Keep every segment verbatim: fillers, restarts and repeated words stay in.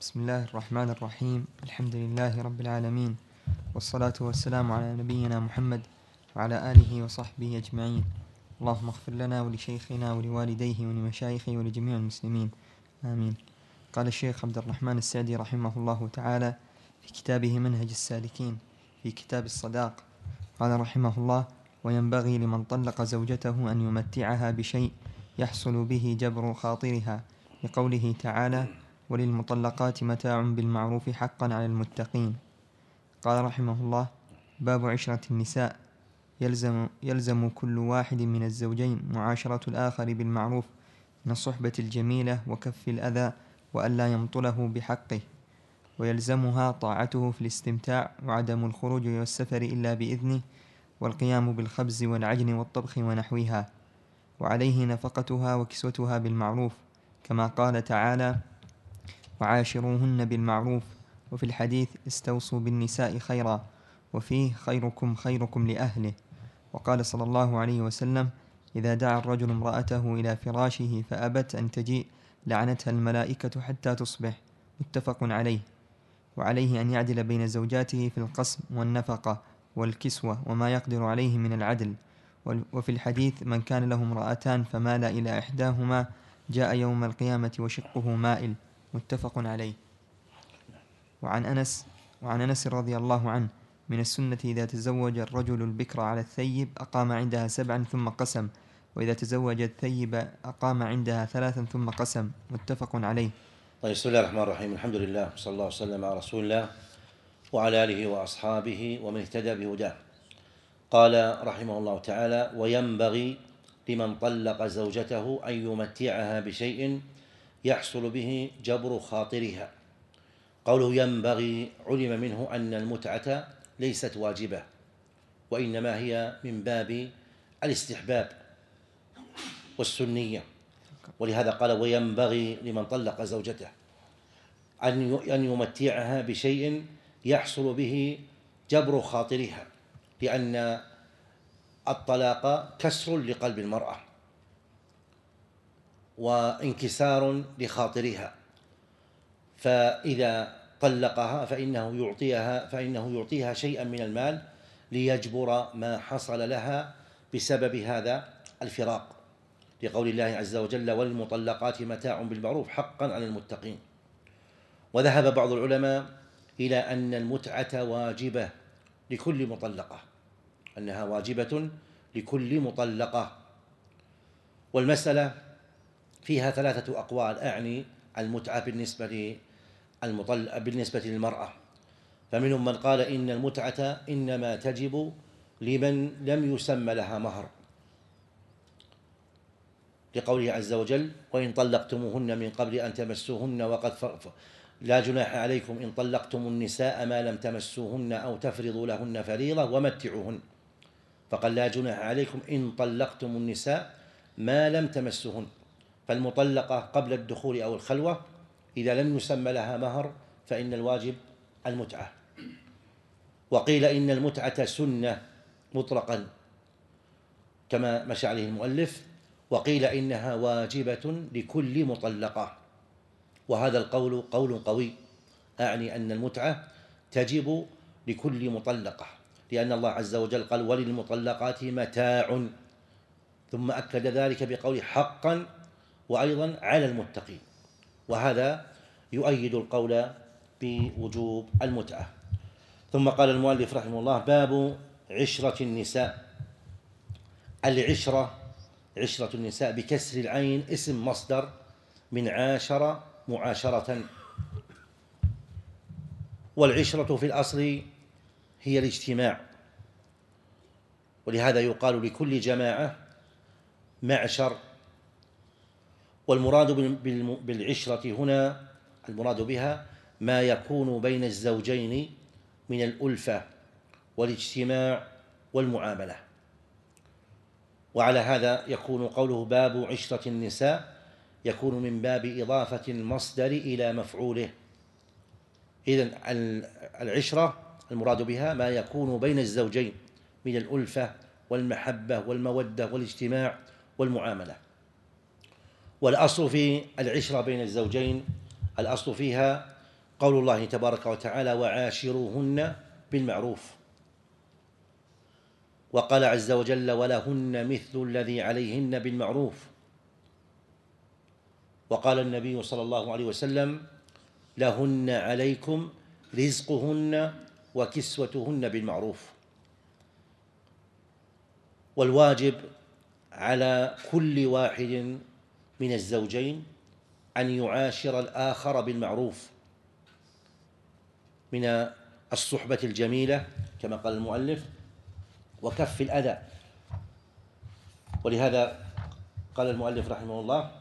بسم الله الرحمن الرحيم. الحمد لله رب العالمين، والصلاة والسلام على نبينا محمد وعلى آله وصحبه أجمعين. اللهم اغفر لنا ولشيخنا ولوالديه ولمشايخه ولجميع المسلمين، آمين. قال الشيخ عبد الرحمن السعدي رحمه الله تعالى في كتابه منهج السالكين في كتاب الصداق، قال رحمه الله: وينبغي لمن طلق زوجته أن يمتعها بشيء يحصل به جبر خاطرها، لقوله تعالى: وللمطلقات متاع بالمعروف حقا على المتقين. قال رحمه الله: باب عشرة النساء. يلزم, يلزم كل واحد من الزوجين معاشرة الآخر بالمعروف من الصحبة الجميلة وكف الأذى وألا يمطله بحقه، ويلزمها طاعته في الاستمتاع وعدم الخروج والسفر إلا بإذنه، والقيام بالخبز والعجن والطبخ ونحوها، وعليه نفقتها وكسوتها بالمعروف، كما قال تعالى: وعاشروهن بالمعروف. وفي الحديث: استوصوا بالنساء خيرا، وفيه: خيركم خيركم لأهله. وقال صلى الله عليه وسلم: إذا دعا الرجل امرأته إلى فراشه فأبت أن تجيء لعنتها الملائكة حتى تصبح، متفق عليه. وعليه أن يعدل بين زوجاته في القسم والنفقة والكسوة وما يقدر عليه من العدل. وفي الحديث: من كان له امرأتان فمال إلى إحداهما جاء يوم القيامة وشقه مائل، متفق عليه. وعن أنس وعن أنس رضي الله عنه: من السنة إذا تزوج الرجل البكر على الثيب أقام عندها سبعا ثم قسم، وإذا تزوج الثيب أقام عندها ثلاثا ثم قسم، متفق عليه. طيب، بسم الله الرحمن الرحيم. الحمد لله، صلى الله وسلم على رسول الله وعلى آله وأصحابه ومن اهتدى بهداه. قال رحمه الله تعالى: وينبغي لمن طلق زوجته أن يمتعها بشيء يحصل به جبر خاطرها. قوله ينبغي علم منه أن المتعة ليست واجبة، وإنما هي من باب الاستحباب والسنية، ولهذا قال: وينبغي لمن طلق زوجته أن يمتعها بشيء يحصل به جبر خاطرها، لأن الطلاق كسر لقلب المرأة وانكسار لخاطرها، فإذا طلقها فإنه يعطيها فإنه يعطيها شيئا من المال ليجبر ما حصل لها بسبب هذا الفراق، لقول الله عز وجل: والمطلقات متاع بالمعروف حقا على المتقين. وذهب بعض العلماء إلى أن المتعة واجبة لكل مطلقة، أنها واجبة لكل مطلقة. والمسألة فيها ثلاثة أقوال، أعني المتعة بالنسبة للمطلق بالنسبة للمرأة. فمنهم من قال إن المتعة إنما تجب لمن لم يسمى لها مهر، لقوله عز وجل: وإن طلقتموهن من قبل أن تمسوهن وقد لا جناح عليكم إن طلقتم النساء ما لم تمسوهن أو تفرضوا لهن فريضة ومتعوهن. فقال: لا جناح عليكم إن طلقتم النساء ما لم تمسوهن. فالمطلقة قبل الدخول أو الخلوة إذا لم يسمى لها مهر فإن الواجب المتعة. وقيل إن المتعة سنة مطلقا كما مشى عليه المؤلف، وقيل إنها واجبة لكل مطلقة، وهذا القول قول قوي، أعني أن المتعة تجب لكل مطلقة، لأن الله عز وجل قال: وللمطلقات متاع، ثم أكد ذلك بقول حقا وأيضا على المتقين، وهذا يؤيد القول بوجوب المتعة. ثم قال المؤلف رحمه الله: باب عشرة النساء. العشرة عشرة النساء بكسر العين اسم مصدر من عاشر معاشرة، والعشرة في الأصل هي الاجتماع، ولهذا يقال لكل جماعة معشر. والمراد بالعشرة هنا المراد بها ما يكون بين الزوجين من الألفة والاجتماع والمعاملة. وعلى هذا يكون قوله باب عشرة النساء يكون من باب إضافة المصدر إلى مفعوله. إذن العشرة المراد بها ما يكون بين الزوجين من الألفة والمحبة والمودة والاجتماع والمعاملة. والأصل في العشرة بين الزوجين الأصل فيها قول الله تبارك وتعالى: وعاشروهن بالمعروف. وقال عز وجل: ولهن مثل الذي عليهن بالمعروف. وقال النبي صلى الله عليه وسلم: لهن عليكم رزقهن وكسوتهن بالمعروف. والواجب على كل واحد من الزوجين أن يعاشر الآخر بالمعروف، من الصحبة الجميلة كما قال المؤلف، وكف الأذى. ولهذا قال المؤلف رحمه الله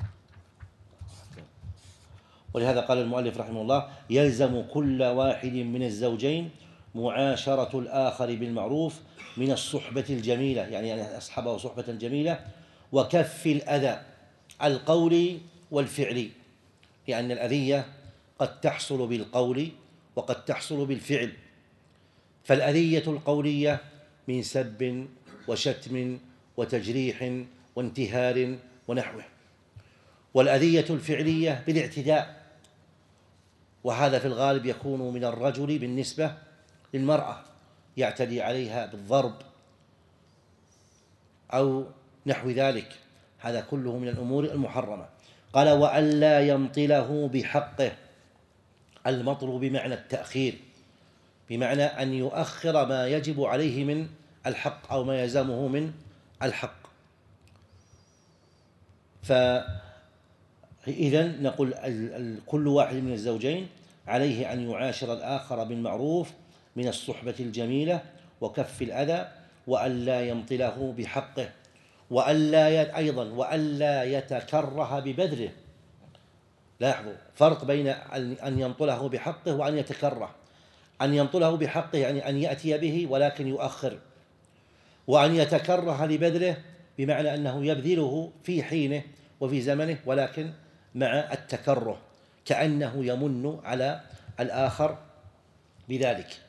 ولهذا قال المؤلف رحمه الله: يلزم كل واحد من الزوجين معاشرة الآخر بالمعروف من الصحبة الجميلة، يعني أن أصحبه صحبة جميلة، وكف الأذى القولي والفعلي، لأن الأذية قد تحصل بالقول وقد تحصل بالفعل. فالأذية القولية من سب وشتم وتجريح وانتهار ونحوه، والأذية الفعلية بالاعتداء، وهذا في الغالب يكون من الرجل بالنسبة للمرأة، يعتدي عليها بالضرب أو نحو ذلك، هذا كله من الأمور المحرمة. قال: وألا يمطله بحقه. المطل بمعنى التأخير، بمعنى أن يؤخر ما يجب عليه من الحق أو ما يلزمه من الحق. فإذن نقول كل واحد من الزوجين عليه أن يعاشر الآخر بالمعروف من الصحبة الجميلة وكف الأذى، وألا يمطله بحقه، وألا أيضا وألا يتكره ببذله. لاحظوا فرق بين أن يمطله بحقه وأن يتكره. أن يمطله بحقه يعني أن يأتي به ولكن يؤخر، وأن يتكره لبذله بمعنى أنه يبذله في حينه وفي زمنه ولكن مع التكره، كأنه يمن على الآخر بذلك.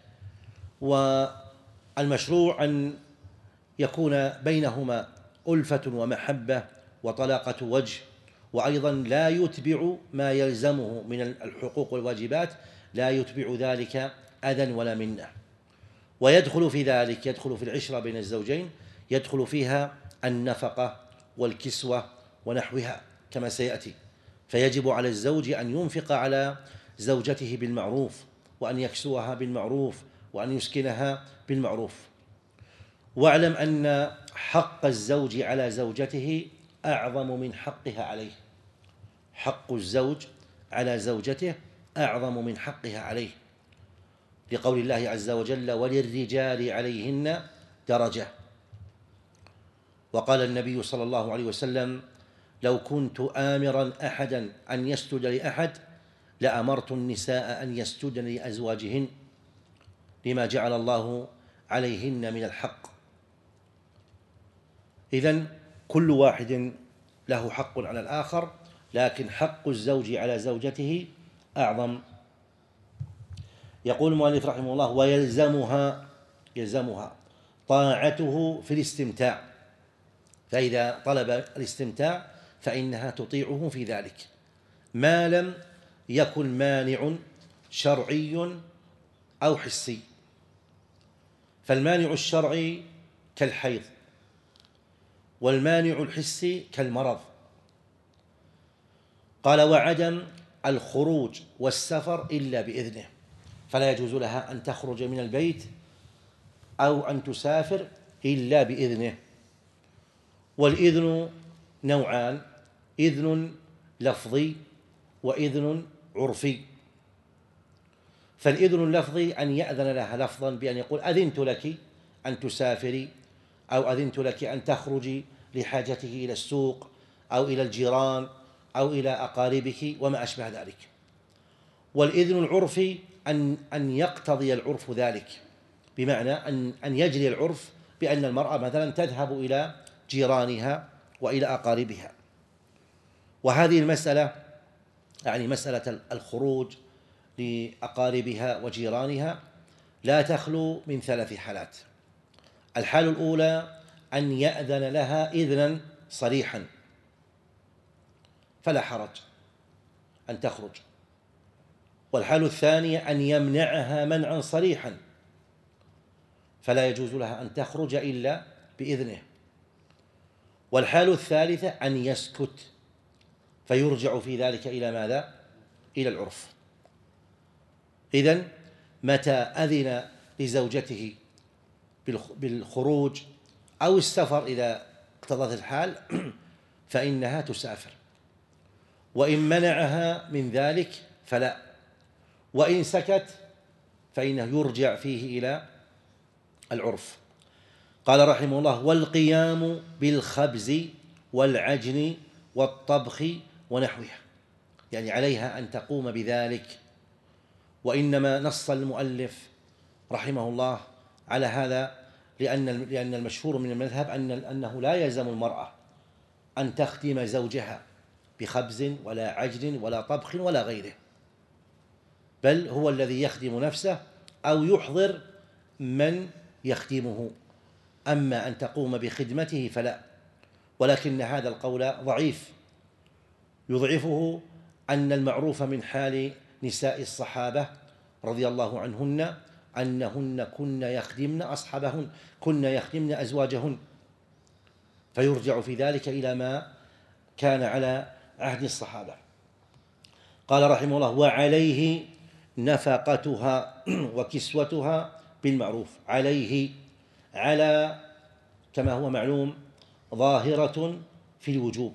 والمشروع أن يكون بينهما ألفة ومحبة وطلاقة وجه، وأيضا لا يتبع ما يلزمه من الحقوق والواجبات، لا يتبع ذلك أذى ولا منة. ويدخل في ذلك يدخل في العشرة بين الزوجين يدخل فيها النفقة والكسوة ونحوها كما سيأتي. فيجب على الزوج أن ينفق على زوجته بالمعروف، وأن يكسوها بالمعروف، وأن يسكنها بالمعروف. واعلم أن حق الزوج على زوجته أعظم من حقها عليه. حق الزوج على زوجته أعظم من حقها عليه، لقول الله عز وجل: وللرجال عليهن درجة. وقال النبي صلى الله عليه وسلم: لو كنت آمرا أحدا أن يسجد لأحد لأمرت النساء أن يسجدن لأزواجهن لما جعل الله عليهن من الحق. إذن كل واحد له حق على الآخر، لكن حق الزوج على زوجته أعظم. يقول المؤلف رحمه الله: ويلزمها يلزمها طاعته في الاستمتاع، فإذا طلب الاستمتاع فإنها تطيعه في ذلك ما لم يكن مانع شرعي أو حسي. فالمانع الشرعي كالحيض، والمانع الحسي كالمرض. قال: وعدم الخروج والسفر إلا بإذنه، فلا يجوز لها أن تخرج من البيت أو أن تسافر إلا بإذنه. والإذن نوعان: إذن لفظي وإذن عرفي. فالإذن اللفظي أن يأذن لها لفظا بأن يقول: أذنت لك أن تسافري، أو أذنت لك أن تخرجي لحاجتك إلى السوق أو إلى الجيران أو إلى أقاربك وما أشبه ذلك. والإذن العرفي أن أن يقتضي العرف ذلك، بمعنى أن أن يجري العرف بأن المرأة مثلا تذهب إلى جيرانها وإلى أقاربها. وهذه المسألة يعني مسألة الخروج لأقاربها وجيرانها لا تخلو من ثلاث حالات. الحالة الأولى أن يأذن لها إذنا صريحا فلا حرج أن تخرج، والحال الثانية أن يمنعها منعا صريحا، فلا يجوز لها أن تخرج إلا بإذنه. والحال الثالثة أن يسكت، فيرجع في ذلك إلى ماذا؟ إلى العرف. إذن متى أذن لزوجته بالخروج أو السفر إذا اقتضت الحال فإنها تسافر، وإن منعها من ذلك فلا، وإن سكت فإنه يرجع فيه إلى العرف. قال رحمه الله: والقيام بالخبز والعجن والطبخ ونحوها، يعني عليها أن تقوم بذلك. وإنما نص المؤلف رحمه الله على هذا لأن لأن المشهور من المذهب أن أنه لا يلزم المرأة أن تخدم زوجها بخبز ولا عجن ولا طبخ ولا غيره، بل هو الذي يخدم نفسه أو يحضر من يخدمه، أما أن تقوم بخدمته فلا. ولكن هذا القول ضعيف، يضعفه أن المعروف من حال نساء الصحابة رضي الله عنهن أنهن كن يخدمن أصحابهن، كن يخدمن أزواجهن، فيرجع في ذلك إلى ما كان على عهد الصحابة. قال رحمه الله: وعليه نفقتها وكسوتها بالمعروف. عليه، على كما هو معلوم ظاهرة في الوجوب،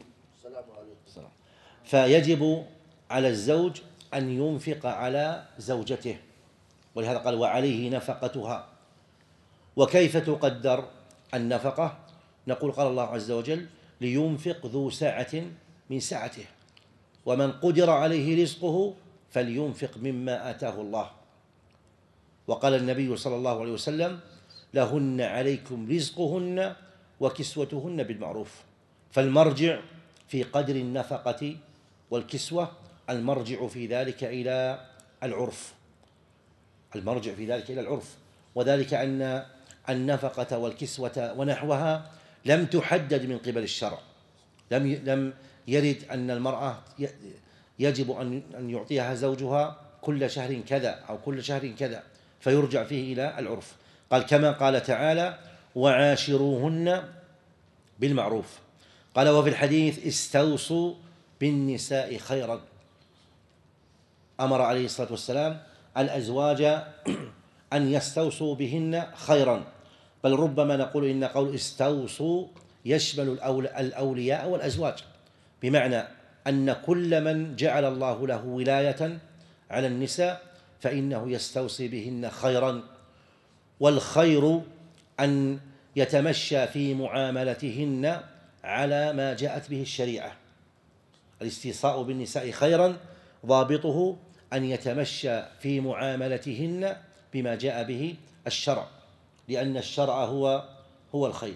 فيجب على الزوج أن ينفق على زوجته، ولهذا قال: وعليه نفقتها. وكيف تقدر النفقة؟ نقول: قال الله عز وجل: لينفق ذو سعة من سعته، ومن قدر عليه رزقه فلينفق مما آتاه الله. وقال النبي صلى الله عليه وسلم: لهن عليكم رزقهن وكسوتهن بالمعروف. فالمرجع في قدر النفقة والكسوة، المرجع في ذلك إلى العرف، المرجع في ذلك إلى العرف، وذلك أن النفقة والكسوة ونحوها لم تحدد من قبل الشرع، لم لم يرد أن المرأة يجب أن يعطيها زوجها كل شهر كذا أو كل شهر كذا، فيرجع فيه إلى العرف. قال كما قال تعالى: وعاشروهن بالمعروف. قال: وفي الحديث: استوصوا بالنساء خيرا. أمر عليه الصلاة والسلام الأزواج أن يستوصوا بهن خيرا، بل ربما نقول إن قول استوصوا يشمل الأولياء والأزواج، بمعنى أن كل من جعل الله له ولاية على النساء فإنه يستوصي بهن خيرا. والخير أن يتمشى في معاملتهن على ما جاءت به الشريعة. الاستيصاء بالنساء خيرا ضابطه أن يتمشى في معاملتهن بما جاء به الشرع، لأن الشرع هو هو الخير.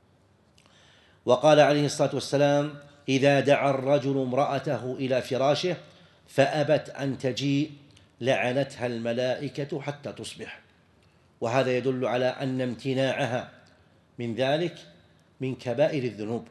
وقال عليه الصلاة والسلام: إذا دعا الرجل امرأته إلى فراشه فأبت أن تجيء لعنتها الملائكة حتى تصبح. وهذا يدل على أن امتناعها من ذلك من كبائر الذنوب،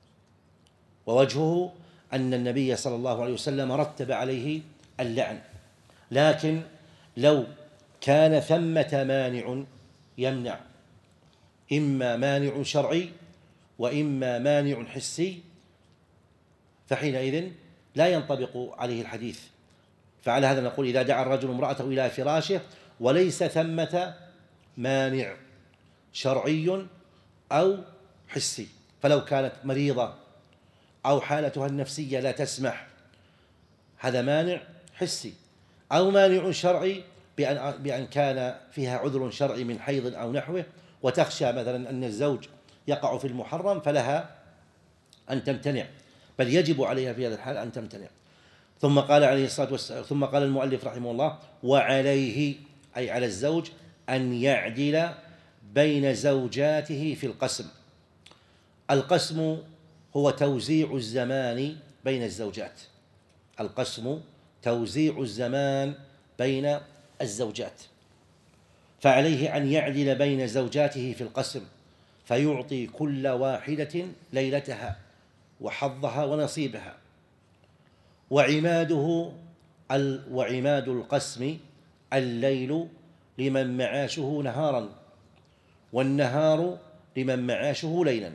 ووجهه أن النبي صلى الله عليه وسلم رتب عليه اللعن. لكن لو كان ثمة مانع يمنع، إما مانع شرعي وإما مانع حسي، فحينئذ لا ينطبق عليه الحديث. فعلى هذا نقول: إذا دعا الرجل امرأته إلى فراشه وليس ثمة مانع شرعي أو حسي، فلو كانت مريضة أو حالتها النفسية لا تسمح، هذا مانع حسي، أو مانع شرعي بأن بأن كان فيها عذر شرعي من حيض أو نحوه، وتخشى مثلا أن الزوج يقع في المحرم فلها أن تمتنع، بل يجب عليها في هذا الحال أن تمتنع. ثم قال عليه الصلاة والسلام، ثم قال المؤلف رحمه الله: وعليه، أي على الزوج، أن يعدل بين زوجاته في القسم. القسم هو توزيع الزمان بين الزوجات، القسم توزيع الزمان بين الزوجات، فعليه أن يعدل بين زوجاته في القسم، فيعطي كل واحدة ليلتها وحظها ونصيبها. وعماده وعماد القسم الليل لمن معاشه نهارا والنهار لمن معاشه ليلا.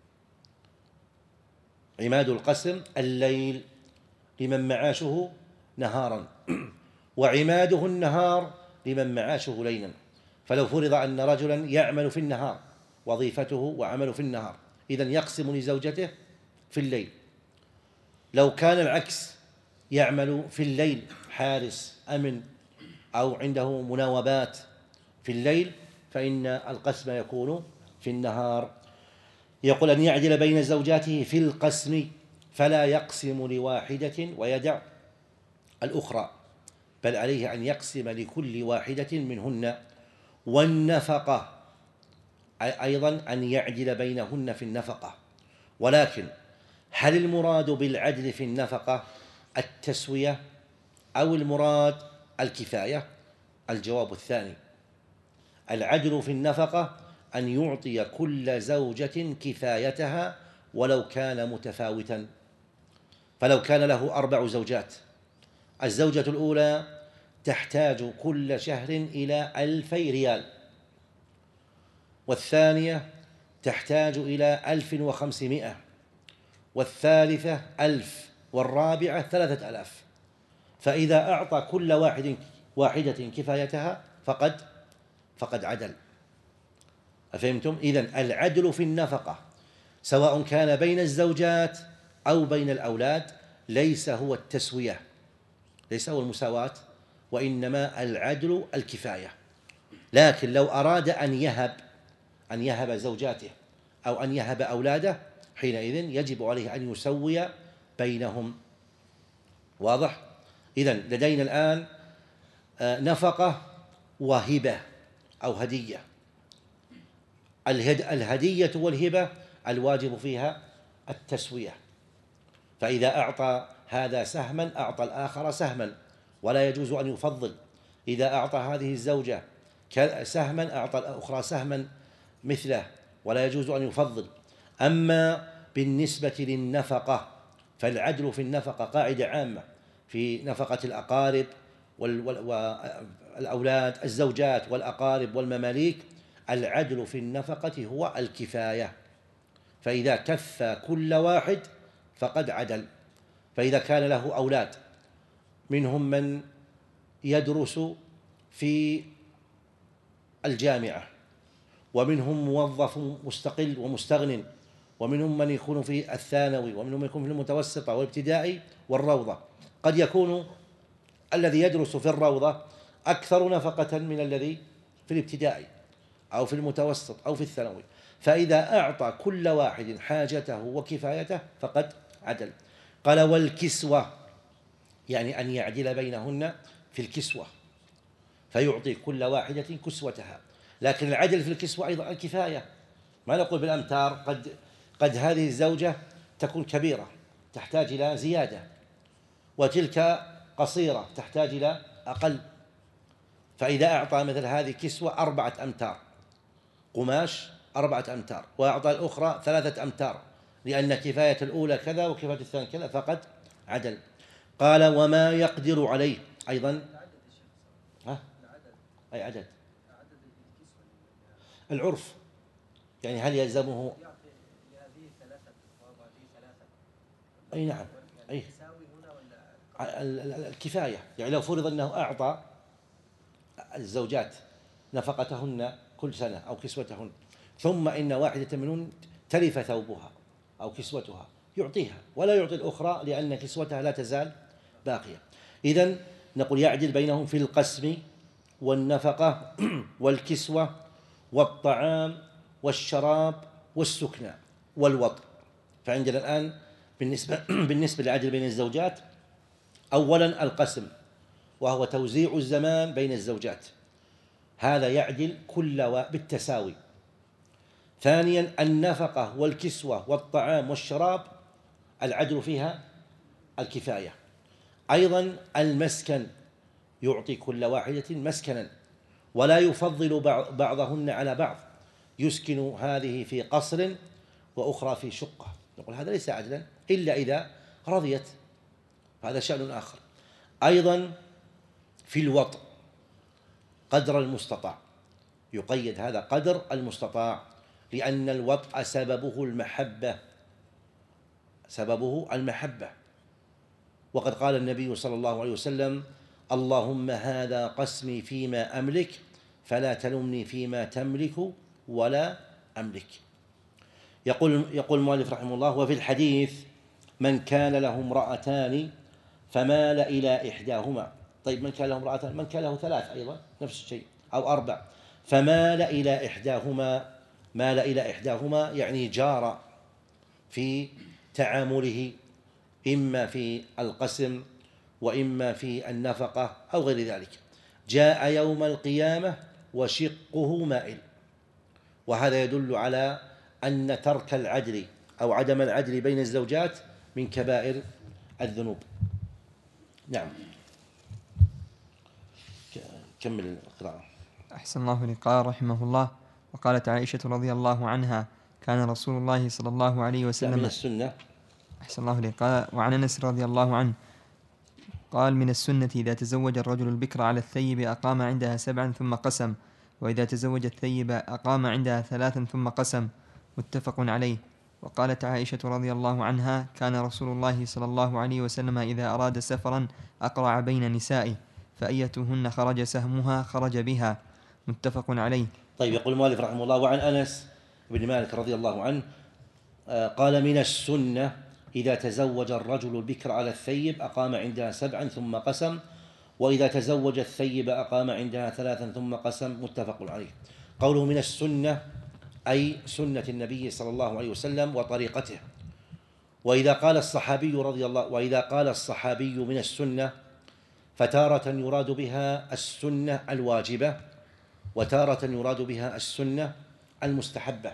عماد القسم الليل لمن معاشه نهارا وعماده النهار لمن معاشه ليلا. فلو فرض أن رجلا يعمل في النهار وظيفته وعمله في النهار، إذن يقسم لزوجته في الليل. لو كان العكس، يعمل في الليل حارس أمن أو عنده مناوبات في الليل، فإن القسم يكون في النهار. يقول أن يعدل بين زوجاته في القسم فلا يقسم لواحدة ويدع الأخرى، بل عليه أن يقسم لكل واحدة منهن. والنفقة أيضا أن يعدل بينهن في النفقة. ولكن هل المراد بالعدل في النفقة التسوية أو المراد الكفاية؟ الجواب الثاني. العدل في النفقة أن يعطي كل زوجة كفايتها ولو كان متفاوتا. فلو كان له أربع زوجات، الزوجة الأولى تحتاج كل شهر إلى ألفي ريال، والثانية تحتاج إلى ألف وخمسمائة، والثالثة ألف، والرابعة ثلاثة ألاف. فإذا أعطى كل واحد واحدة كفايتها فقد فقد عدل. أفهمتم؟ إذن العدل في النفقة سواء كان بين الزوجات أو بين الأولاد ليس هو التسوية، ليس هو المساواة، وإنما العدل الكفاية. لكن لو أراد أن يهب أن يهب زوجاته أو أن يهب أولاده، حينئذ يجب عليه أن يسوي بينهم. واضح؟ إذن لدينا الآن نفقة وهبة أو هدية. الهدية والهبة الواجب فيها التسوية، فإذا أعطى هذا سهما أعطى الآخر سهما، ولا يجوز أن يفضل. إذا أعطى هذه الزوجة سهما أعطى الأخرى سهما مثله، ولا يجوز أن يفضل. أما بالنسبة للنفقة فالعدل في النفقة قاعدة عامة في نفقة الأقارب والأولاد، الزوجات والأقارب والمماليك. العدل في النفقة هو الكفاية، فإذا كفى كل واحد فقد عدل. فإذا كان له أولاد منهم من يدرس في الجامعة، ومنهم موظف مستقل ومستغن، ومنهم من يكون في الثانوي، ومنهم من يكون في المتوسطة والابتدائي والروضة، قد يكون الذي يدرس في الروضة أكثر نفقة من الذي في الابتدائي أو في المتوسط أو في الثانوي. فإذا أعطى كل واحد حاجته وكفايته فقد عدل. قال والكسوة، يعني أن يعدل بينهن في الكسوة فيعطي كل واحدة كسوتها. لكن العدل في الكسوة أيضا الكفاية، ما نقول بالأمتار. قد قد هذه الزوجة تكون كبيرة تحتاج إلى زيادة، وتلك قصيرة تحتاج إلى أقل. فإذا أعطى مثل هذه كسوة أربعة أمتار قماش، أربعة أمتار، وأعطى الأخرى ثلاثة أمتار، لأن كفاية الأولى كذا وكفاية الثانية كذا، فقد عدل. قال وما يقدر عليه أيضا. ها؟ أي عدد؟ العرف، يعني هل يلزمه؟ أي نعم، أي الكفاية. يعني لو فرض أنه أعطى الزوجات نفقتهن كل سنة أو كسوتهن، ثم إن واحدة منهن تلف ثوبها أو كسوتها، يعطيها ولا يعطي الأخرى لأن كسوتها لا تزال باقية. إذن نقول يعدل بينهم في القسم والنفقة والكسوة والطعام والشراب والسكنى والوطء. فعندنا الآن بالنسبة بالنسبة للعدل بين الزوجات، أولا القسم وهو توزيع الزمان بين الزوجات، هذا يعدل كل بالتساوي. ثانيا النفقة والكسوة والطعام والشراب العدل فيها الكفاية. أيضا المسكن يعطي كل واحدة مسكنا ولا يفضل بعضهن على بعض، يسكن هذه في قصر وأخرى في شقة. نقول هذا ليس عدلا إلا إذا رضيت، هذا شأن آخر. أيضا في الوطء قدر المستطاع، يقيد هذا قدر المستطاع، لأن الوطء سببه المحبة، سببه المحبة. وقد قال النبي صلى الله عليه وسلم: اللهم هذا قسمي فيما أملك فلا تلمني فيما تملك ولا أملك. يقول يقول المؤلف رحمه الله: وفي الحديث: من كان له امرأتان فمال إلى إحداهما. طيب، من كان له امرأتان، من كان له ثلاث أيضا نفس الشيء، أو أربع، فمال إلى إحداهما، مال إلى إحداهما يعني جار في تعامله، إما في القسم وإما في النفقة أو غير ذلك. جاء يوم القيامة وشقه مائل، وهذا يدل على أن ترك العدل أو عدم العدل بين الزوجات من كبائر الذنوب. نعم، كمل القراءة. أحسن الله لقاء رحمه الله. وقالت عائشة رضي الله عنها: كان رسول الله صلى الله عليه وسلم من السنة. أحسن الله لقاء. وعن أنس رضي الله عنه قال: من السنة إذا تزوج الرجل البكر على الثيب أقام عندها سبعا ثم قسم، وإذا تزوج الثيب أقام عندها ثلاثا ثم قسم. متفق عليه. وقالت عائشة رضي الله عنها: كان رسول الله صلى الله عليه وسلم إذا أراد سفرا أقرع بين نسائه، فأيتهن خرج سهمها خرج بها. متفق عليه. طيب، يقول المؤلف رحمه الله: وعن أنس بن مالك رضي الله عنه قال: من السنة إذا تزوج الرجل البكر على الثيب أقام عندها سبعا ثم قسم، وإذا تزوج الثيب أقام عندها ثلاثا ثم قسم. متفق عليه. قوله من السنة أي سنة النبي صلى الله عليه وسلم وطريقته. وإذا قال الصحابي رضي الله وإذا قال الصحابي من السنة فتارة يراد بها السنة الواجبة، وتارة يراد بها السنة المستحبة.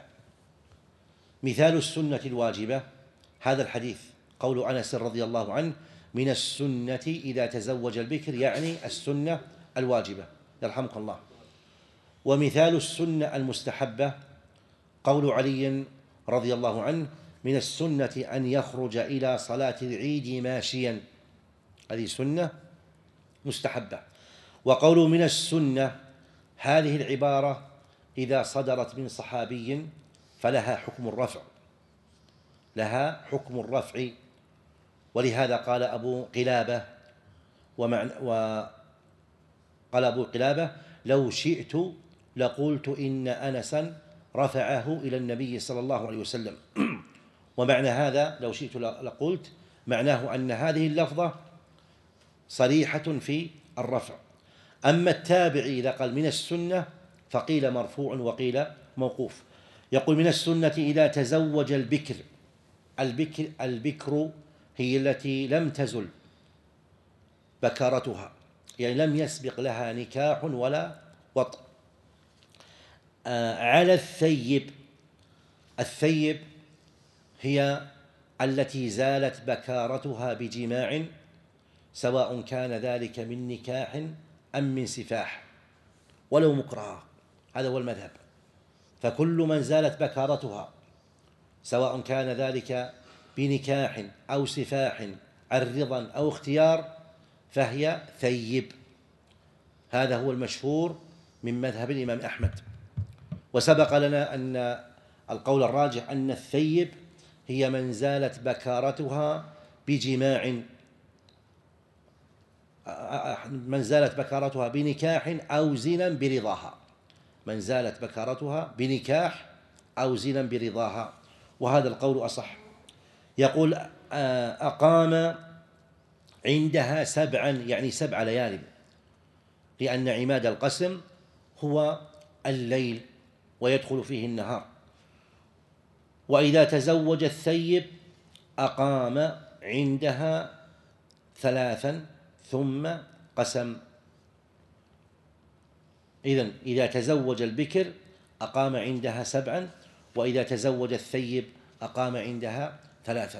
مثال السنة الواجبة هذا الحديث، قول أنس رضي الله عنه: من السنة إذا تزوج البكر، يعني السنة الواجبة، يرحمك الله. ومثال السنة المستحبة قول علي رضي الله عنه: من السنة أن يخرج إلى صلاة العيد ماشيا، هذه سنة مستحبة. وقول من السنة هذه العبارة إذا صدرت من صحابي فلها حكم الرفع، لها حكم الرفع. ولهذا قال أبو قلابة ومعنى وقال أبو قلابة: لو شئت لقلت إن أنسا رفعه إلى النبي صلى الله عليه وسلم. ومعنى هذا لو شئت لقلت معناه أن هذه اللفظة صريحة في الرفع. أما التابعي إذا قال من السنة فقيل مرفوع وقيل موقوف. يقول: من السنة إذا تزوج البكر. البكر البكر هي التي لم تزل بكارتها، يعني لم يسبق لها نكاح ولا وطء. آه على الثيب. الثيب هي التي زالت بكارتها بجماع، سواء كان ذلك من نكاح أم من سفاح، ولو مكرهة، هذا هو المذهب. فكل من زالت بكارتها سواء كان ذلك بنكاح أو سفاح عن رضا أو اختيار فهي ثيب. هذا هو المشهور من مذهب الإمام أحمد. وسبق لنا أن القول الراجح أن الثيب هي من زالت بكارتها بجماع، من زالت بكارتها بنكاح أو زنا برضاها، من زالت بكارتها بنكاح أو زنا برضاها، وهذا القول أصح. يقول: أقام عندها سبعا، يعني سبع ليال، لأن عماد القسم هو الليل ويدخل فيه النهار. وإذا تزوج الثيب أقام عندها ثلاثا ثم قسم. إذن إذا تزوج البكر أقام عندها سبعا، وإذا تزوج الثيب أقام عندها ثلاثا.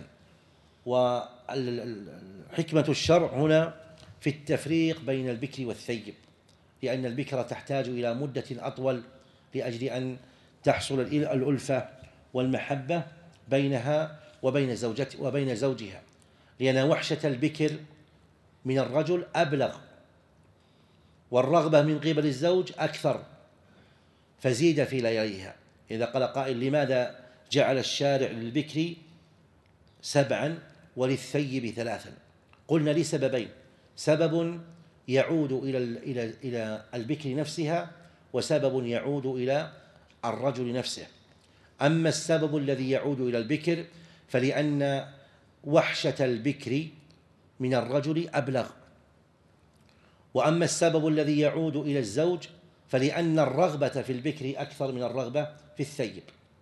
وحكمة الشرع هنا في التفريق بين البكر والثيب، لأن البكر تحتاج إلى مدة أطول لأجل أن تحصل الألفة والمحبة بينها وبين زوجته وبين زوجها، لأن وحشة البكر من الرجل أبلغ، والرغبة من قبل الزوج أكثر، فزيد في لياليها. إذا قال قائل لماذا جعل الشارع للبكر سبعا وللثيب ثلاثا؟ قلنا لسببين: سبب يعود إلى إلى إلى البكر نفسها، وسبب يعود إلى الرجل نفسه. أما السبب الذي يعود إلى البكر فلأن وحشة البكر من الرجل أبلغ، وأما السبب الذي يعود إلى الزوج فلأن الرغبة في البكر أكثر من الرغبة في الثيب،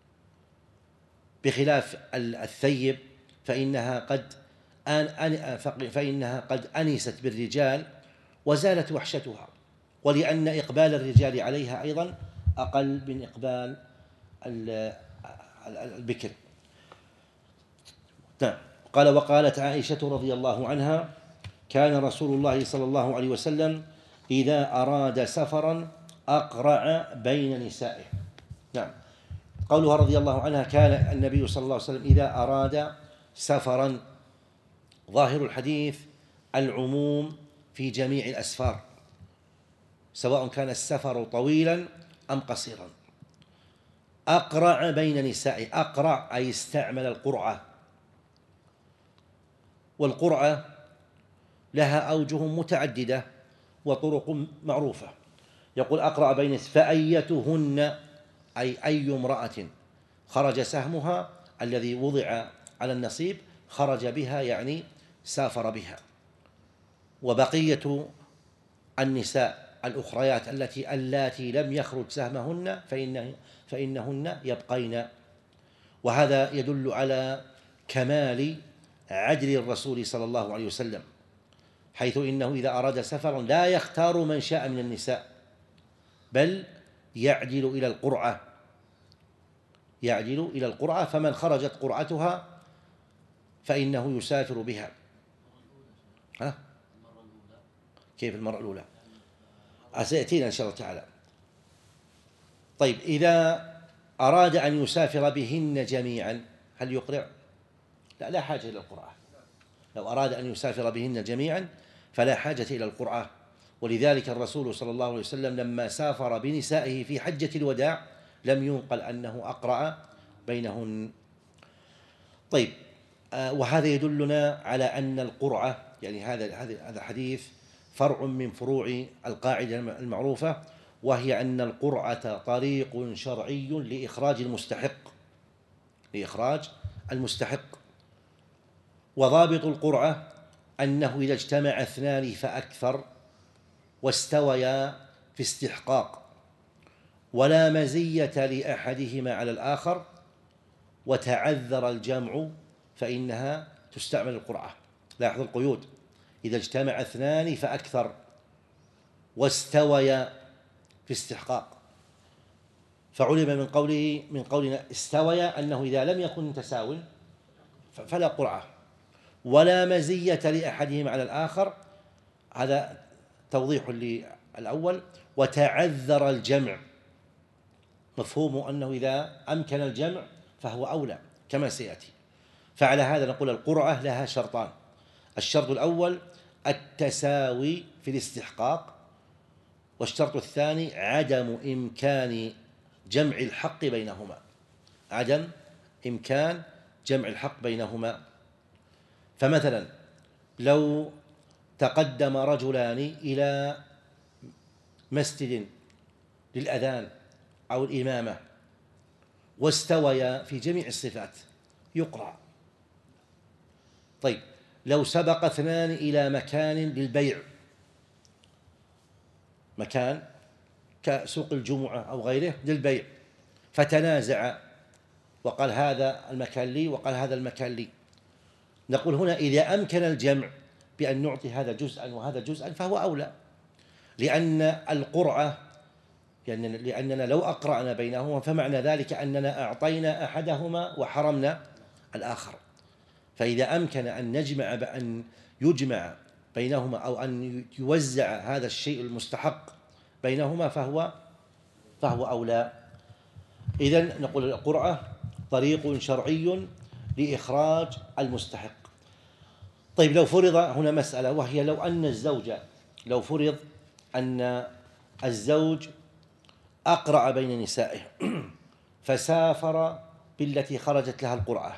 بخلاف الثيب فإنها قد أن فإنها قد أنست بالرجال وزالت وحشتها، ولأن إقبال الرجال عليها أيضا أقل من إقبال البكر. نعم. قال: وقالت عائشة رضي الله عنها: كان رسول الله صلى الله عليه وسلم إذا أراد سفرا أقرع بين نسائه. نعم. قولها رضي الله عنها كان النبي صلى الله عليه وسلم إذا أراد سفرا، ظاهر الحديث العموم في جميع الأسفار، سواء كان السفر طويلا أم قصيرا. أقرع بين نسائه، أقرع أي استعمل القرعة، والقرعة لها أوجه متعددة وطرق معروفة. يقول أقرع بين فأيتهن، أي أي امرأة خرج سهمها الذي وضع على النصيب خرج بها، يعني سافر بها. وبقية النساء الأخريات التي اللاتي لم يخرج سهمهن فإن فإنهن يبقين. وهذا يدل على كمال عدل الرسول صلى الله عليه وسلم، حيث إنه إذا أراد سفرا لا يختار من شاء من النساء، بل يعدل إلى القرعة، يعدل إلى القرعة فمن خرجت قرعتها فإنه يسافر بها. ها؟ كيف المرة الأولى؟ سيأتينا إن شاء الله تعالى. طيب، إذا أراد أن يسافر بهن جميعا هل يقرع؟ لا، لا حاجة إلى القرعة. لو أراد أن يسافر بهن جميعا فلا حاجة إلى القرعة. ولذلك الرسول صلى الله عليه وسلم لما سافر بنسائه في حجة الوداع لم ينقل أنه أقرع بينهن. طيب، وهذا يدلنا على أن القرعة، يعني هذا هذا حديث فرع من فروع القاعدة المعروفة، وهي أن القرعة طريق شرعي لإخراج المستحق، لإخراج المستحق. وضابط القرعة أنه إذا اجتمع اثنان فأكثر واستويا في استحقاق ولا مزية لأحدهما على الآخر وتعذر الجمع فإنها تستعمل القرعة. لاحظ القيود: إذا اجتمع اثنان فأكثر واستويا في استحقاق. فعلم من قوله من قولنا استويا أنه إذا لم يكن متساو فلا قرعة، ولا مزية لأحدهما على الآخر، هذا توضيح للأول. وتعذر الجمع، مفهوم أنه إذا أمكن الجمع فهو أولى كما سيأتي. فعلى هذا نقول القرعة لها شرطان: الشرط الأول التساوي في الاستحقاق، والشرط الثاني عدم إمكان جمع الحق بينهما، عدم إمكان جمع الحق بينهما. فمثلا لو تقدم رجلان إلى مسجد للأذان أو الإمامة واستويا في جميع الصفات يقرع. طيب، لو سبق اثنان إلى مكان للبيع، مكان كسوق الجمعة أو غيره للبيع، فتنازع وقال هذا المكان لي وقال هذا المكان لي، نقول هنا إذا أمكن الجمع بأن نعطي هذا جزءا وهذا جزءا فهو أولى، لأن القرعة يعني لأننا لو أقرعنا بينهما فمعنى ذلك أننا أعطينا أحدهما وحرمنا الآخر. فإذا أمكن أن نجمع بأن يجمع بينهما أو أن يوزع هذا الشيء المستحق بينهما فهو فهو أولى. إذن نقول القرعة طريق شرعي لإخراج المستحق. طيب لو فرض هنا مسألة، وهي لو أن الزوج لو فرض أن الزوج أقرع بين نسائه فسافر بالتي خرجت لها القرعة،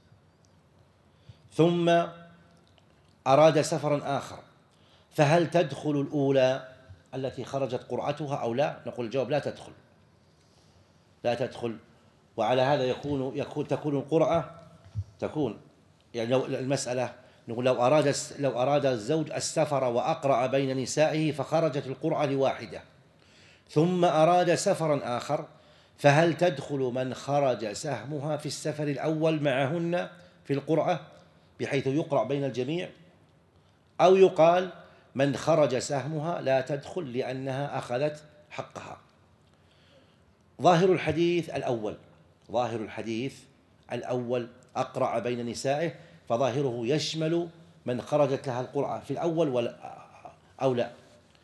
ثم أراد سفرا آخر، فهل تدخل الأولى التي خرجت قرعتها أو لا؟ نقول الجواب لا تدخل، لا تدخل. وعلى هذا يكون يكون تكون القرعة تكون يعني لو المسألة نقول لو أراد لو أراد الزوج السفر وأقرع بين نسائه فخرجت القرعة لواحدة، ثم أراد سفرا آخر، فهل تدخل من خرج سهمها في السفر الأول معهن في القرعة بحيث يقرع بين الجميع، أو يقال من خرج سهمها لا تدخل لأنها أخذت حقها؟ ظاهر الحديث الأول ظاهر الحديث الأول أقرع بين نسائه، فظاهره يشمل من خرجت لها القرعة في الأول ولا أو لا،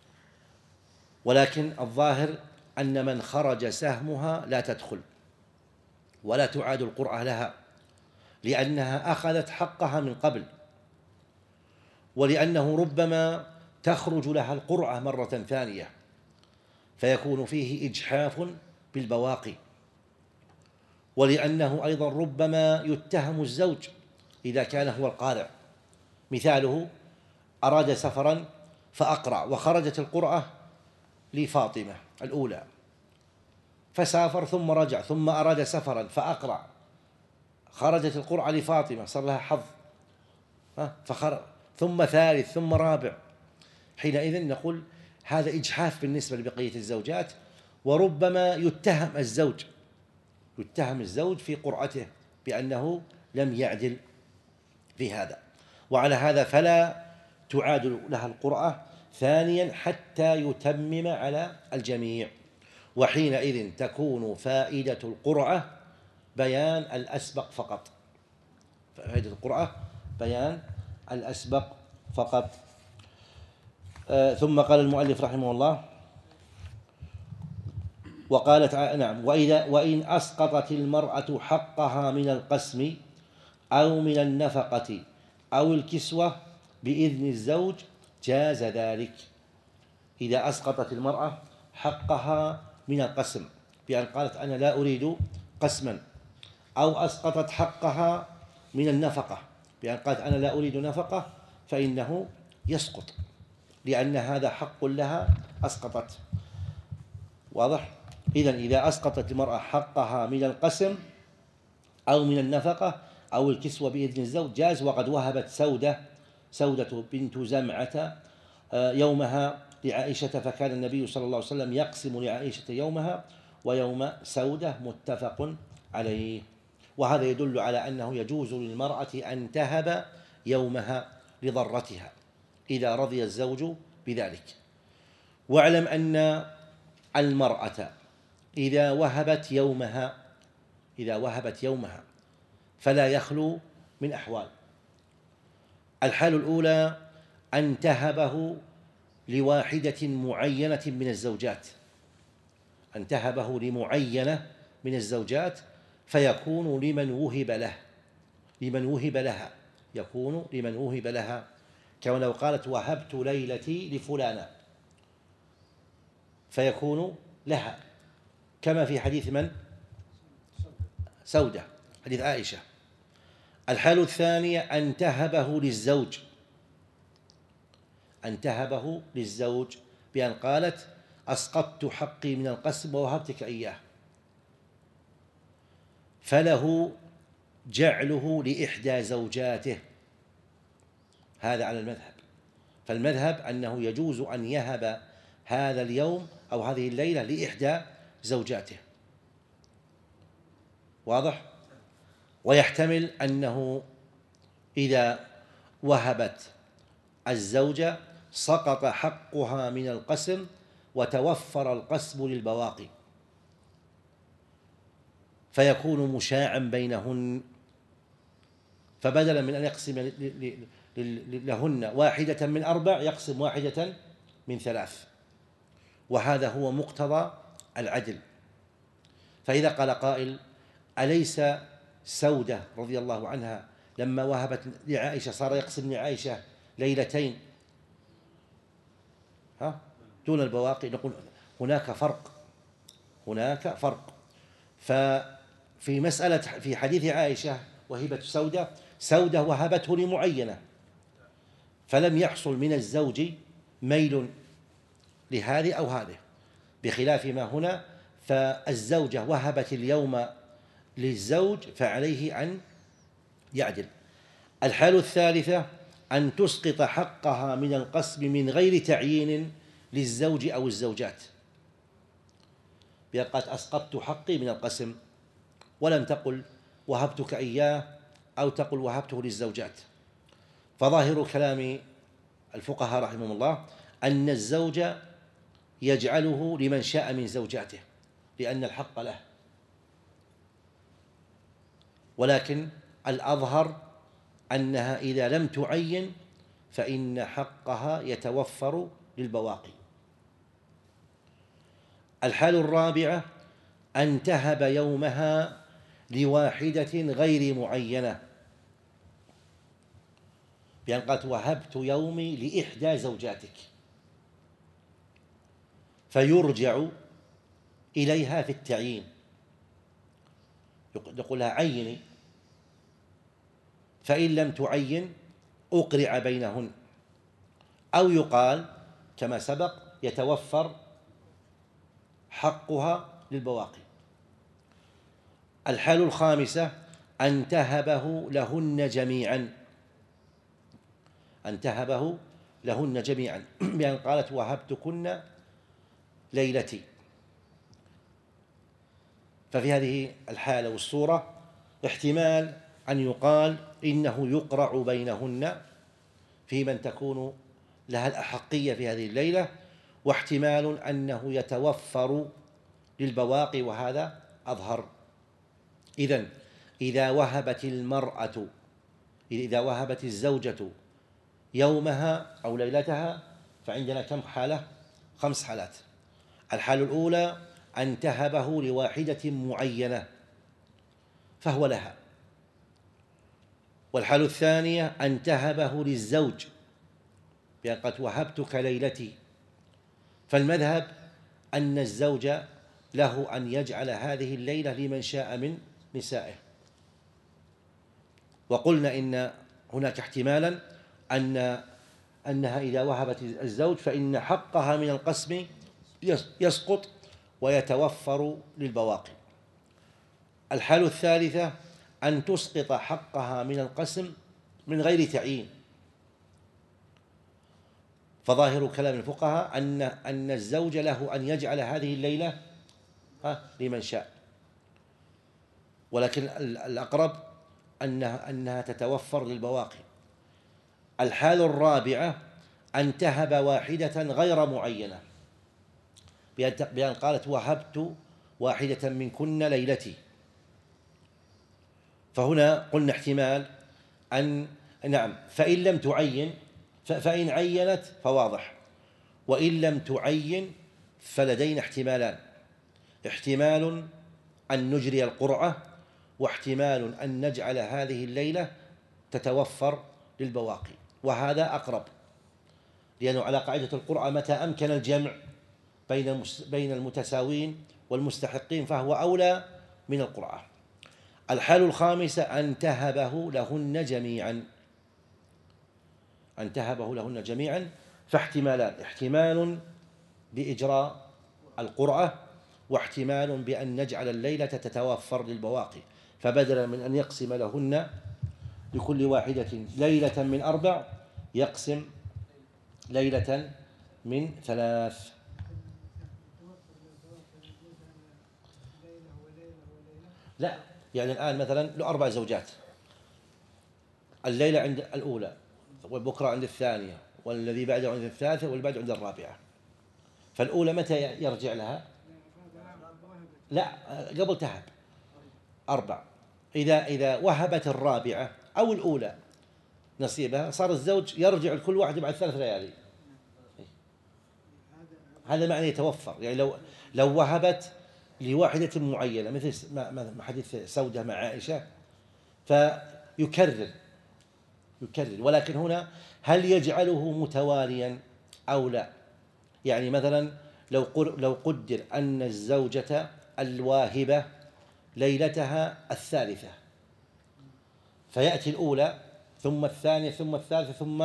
ولكن الظاهر أن من خرج سهمها لا تدخل ولا تعاد القرعة لها، لأنها أخذت حقها من قبل، ولأنه ربما تخرج لها القرعة مرة ثانية فيكون فيه إجحاف بالبواقي، ولأنه أيضا ربما يتهم الزوج إذا كان هو القارع. مثاله أراد سفرا فأقرع وخرجت القرعة لفاطمة الأولى، فسافر ثم رجع، ثم أراد سفرا فأقرع، خرجت القرعة لفاطمة، صار لها حظ، فخرج ثم ثالث ثم رابع، حينئذ نقول هذا إجحاف بالنسبة لبقية الزوجات، وربما يتهم الزوج يتهم الزوج في قرعته بأنه لم يعدل في هذا، وعلى هذا فلا تعاد لها القرعة ثانيا حتى يتمم على الجميع، وحينئذ تكون فائدة القرعة بيان الأسبق فقط فائدة القرعة بيان الأسبق فقط. آه ثم قال المؤلف رحمه الله وقالت نعم وإذا وإن أسقطت المرأة حقها من القسم أو من النفقة أو الكسوة بإذن الزوج جاز ذلك. إذا أسقطت المرأة حقها من القسم بأن قالت أنا لا أريد قسما، أو أسقطت حقها من النفقة بأن قالت أنا لا أريد نفقة، فإنه يسقط لأن هذا حق لها أسقطت. واضح؟ إذن إذا أسقطت المرأة حقها من القسم أو من النفقة أو الكسوة بإذن الزوج جاز. وقد وهبت سودة سودة بنت زمعة يومها لعائشة، فكان النبي صلى الله عليه وسلم يقسم لعائشة يومها ويوم سودة متفق عليه. وهذا يدل على أنه يجوز للمرأة أن تهب يومها لضرتها إذا رضي الزوج بذلك. واعلم أن المرأة إذا وهبت يومها إذا وهبت يومها فلا يخلو من أحوال. الحال الأولى أن تهبه لواحدة معينة من الزوجات أن تهبه لمعينة من الزوجات فيكون لمن وهب له لمن وهب لها يكون لمن وهب لها كما لو قالت وهبت ليلتي لفلانة فيكون لها، كما في حديث من؟ سودة، حديث عائشة. الحالة الثانية أن تهبه للزوج أن تهبه للزوج بأن قالت أسقطت حقي من القسم ووهبتك إياه، فله جعله لإحدى زوجاته. هذا على المذهب. فالمذهب أنه يجوز أن يهب هذا اليوم أو هذه الليلة لإحدى زوجاته. واضح؟ ويحتمل أنه إذا وهبت الزوجة سقط حقها من القسم وتوفر القسم للبواقي فيكون مشاعا بينهن، فبدلا من أن يقسم لهن واحدة من أربع يقسم واحدة من ثلاث، وهذا هو مقتضى العدل. فإذا قال قائل أليس سودة رضي الله عنها لما وهبت لعائشة صار يقسم لعائشة ليلتين ها دون البواقي. نقول هناك فرق، هناك فرق. ففي مسألة في حديث عائشة وهبة سودة، سودة وهبته لمعينة، فلم يحصل من الزوج ميل لهذه أو هذه، بخلاف ما هنا فالزوجة وهبت اليوم للزوج فعليه أن يعدل. الحالة الثالثة أن تسقط حقها من القسم من غير تعيين للزوج أو الزوجات، بقت أسقطت حقي من القسم ولم تقل وهبتك إياه أو تقل وهبته للزوجات. فظاهر كلام الفقهاء رحمهم الله أن الزوج يجعله لمن شاء من زوجاته لأن الحق له، ولكن الأظهر أنها إذا لم تعين فإن حقها يتوفر للبواقي. الحالة الرابعة أن تهب يومها لواحدة غير معينة، بأن قالت وهبت يومي لإحدى زوجاتك، فيرجع إليها في التعيين، يقول لها عيني، فإن لم تعين أقرع بينهن، أو يقال كما سبق يتوفر حقها للبواقي. الحالة الخامسة أن تهبه لهن جميعا، أن تهبه لهن جميعا بأن قالت وهبتكن ليلتي. ففي هذه الحالة والصورة احتمال أن يقال إنه يقرع بينهن في من تكون لها الأحقية في هذه الليلة، واحتمال أنه يتوفر للبواقي، وهذا أظهر. إذن إذا وهبت المرأة إذا وهبت الزوجة يومها أو ليلتها فعندنا كم حالة؟ خمس حالات. الحالة الأولى أن تهبه لواحدة معينة فهو لها، والحالة الثانية أن تهبه للزوج بأن قد وهبتك ليلتي، فالمذهب أن الزوج له أن يجعل هذه الليلة لمن شاء من نسائه. وقلنا إن هناك احتمالا أن أنها إذا وهبت الزوج فإن حقها من القسم يسقط ويتوفر للبواقي. الحالة الثالثة أن تسقط حقها من القسم من غير تعيين، فظاهر كلام الفقهاء أن أن الزوج له أن يجعل هذه الليلة لمن شاء، ولكن الأقرب أنها أنها تتوفر للبواقي. الحالة الرابعة أن تهب واحدة غير معينة بأن قالت وهبت واحدة منكن ليلتي، فهنا قلنا احتمال أن نعم فإن لم تعين، فإن عينت فواضح، وإن لم تعين فلدينا احتمالان: احتمال أن نجري القرعة، واحتمال أن نجعل هذه الليلة تتوفر للبواقي، وهذا أقرب، لأنه على قاعدة القرعة متى أمكن الجمع بين بين المتساوين والمستحقين فهو أولى من القرعة. الحالة الخامسة أن تهبه لهن جميعا، أن تهبه لهن جميعا فاحتمالان: احتمال بإجراء القرعة، واحتمال بأن نجعل الليلة تتوفر للبواقي، فبدلا من أن يقسم لهن لكل واحدة ليلة من أربع يقسم ليلة من ثلاث. لا، يعني الآن مثلا له أربع زوجات، الليلة عند الأولى، والبكرة عند الثانية، والذي بعده عند الثالثة، واللي بعده عند الرابعة. فالأولى متى يرجع لها؟ لا، قبل تهب أربع. إذا إذا وهبت الرابعة أو الأولى نصيبها صار الزوج يرجع لكل واحد بعد ثلاث ليالي. هذا معنى يتوفر. يعني لو لو وهبت لواحدة معينة مثل حديث سودة مع عائشة فيكرر يكرر. ولكن هنا هل يجعله متواليا أو لا؟ يعني مثلا لو لو قدر أن الزوجة الواهبة ليلتها الثالثة، فيأتي الأولى ثم الثانية ثم الثالثة ثم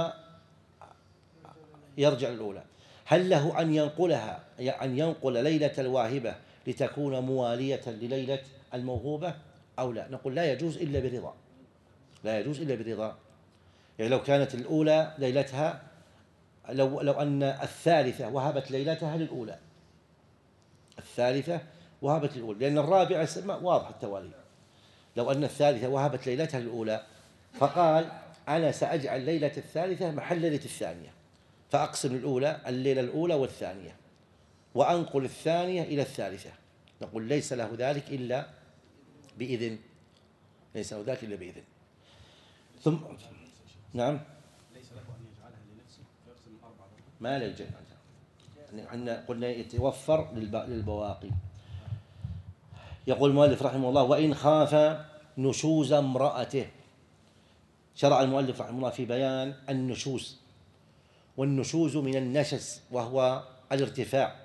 يرجع الأولى، هل له أن ينقلها أن ينقل ليلة الواهبة لتكون موالية لليلة الموهوبة أو لا؟ نقول لا يجوز إلا برضا، لا يجوز إلا برضا. يعني لو كانت الأولى ليلتها، لو لو أن الثالثة وهبت ليلتها للأولى، الثالثة وهبت للأولى، لأن الرابعة واضح التوالي. لو أن الثالثة وهبت ليلتها للأولى فقال أنا سأجعل ليلة الثالثة محل ليلة الثانية، فأقسم الأولى الليلة الأولى والثانية وأنقل الثانية إلى الثالثة، نقول ليس له ذلك إلا بإذن، ليس له ذلك إلا بإذن. ثم نعم ليس له أن يجعلها لنفسه فيقسم الأربعة، ما لا يجعل، عندنا قلنا يتوفر للبواقي. يقول المؤلف رحمه الله: وإن خاف نشوز امرأته. شرع المؤلف رحمه الله في بيان النشوز، والنشوز من النشز وهو الارتفاع،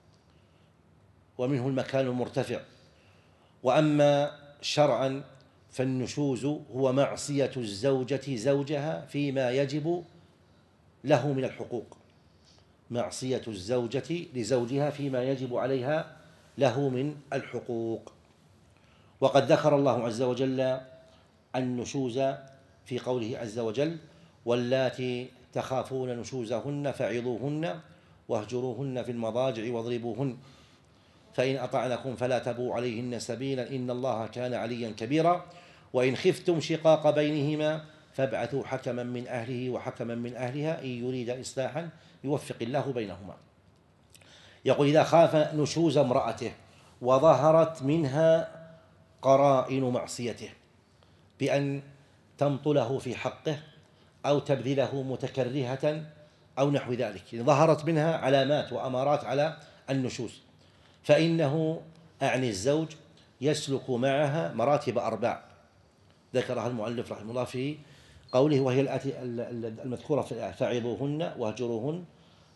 ومنه المكان المرتفع. وأما شرعا فالنشوز هو معصية الزوجة زوجها فيما يجب له من الحقوق، معصية الزوجة لزوجها فيما يجب عليها له من الحقوق. وقد ذكر الله عز وجل النشوز في قوله عز وجل: واللاتي تخافون نشوزهن فعظوهن واهجروهن في المضاجع واضربوهن فإن أطعنكم فلا تبغوا عليهن سبيلا إن الله كان عليا كبيرا وإن خفتم شقاق بينهما فابعثوا حكما من أهله وحكما من أهلها إن يريد إصلاحا يوفق الله بينهما. يقول: إذا خاف نشوز امرأته وظهرت منها قرائن معصيته بأن تمطله في حقه أو تبذله متكرهة أو نحو ذلك، ظهرت منها علامات وأمارات على النشوز، فإنه أعني الزوج يسلك معها مراتب أربع ذكرها المؤلف رحمه الله في قوله وهي الآتي المذكورة في الآية: فعظوهن واهجروهن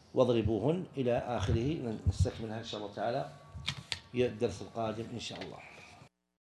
واضربوهن إلى آخره. نستكملها إن شاء الله تعالى الدرس القادم إن شاء الله.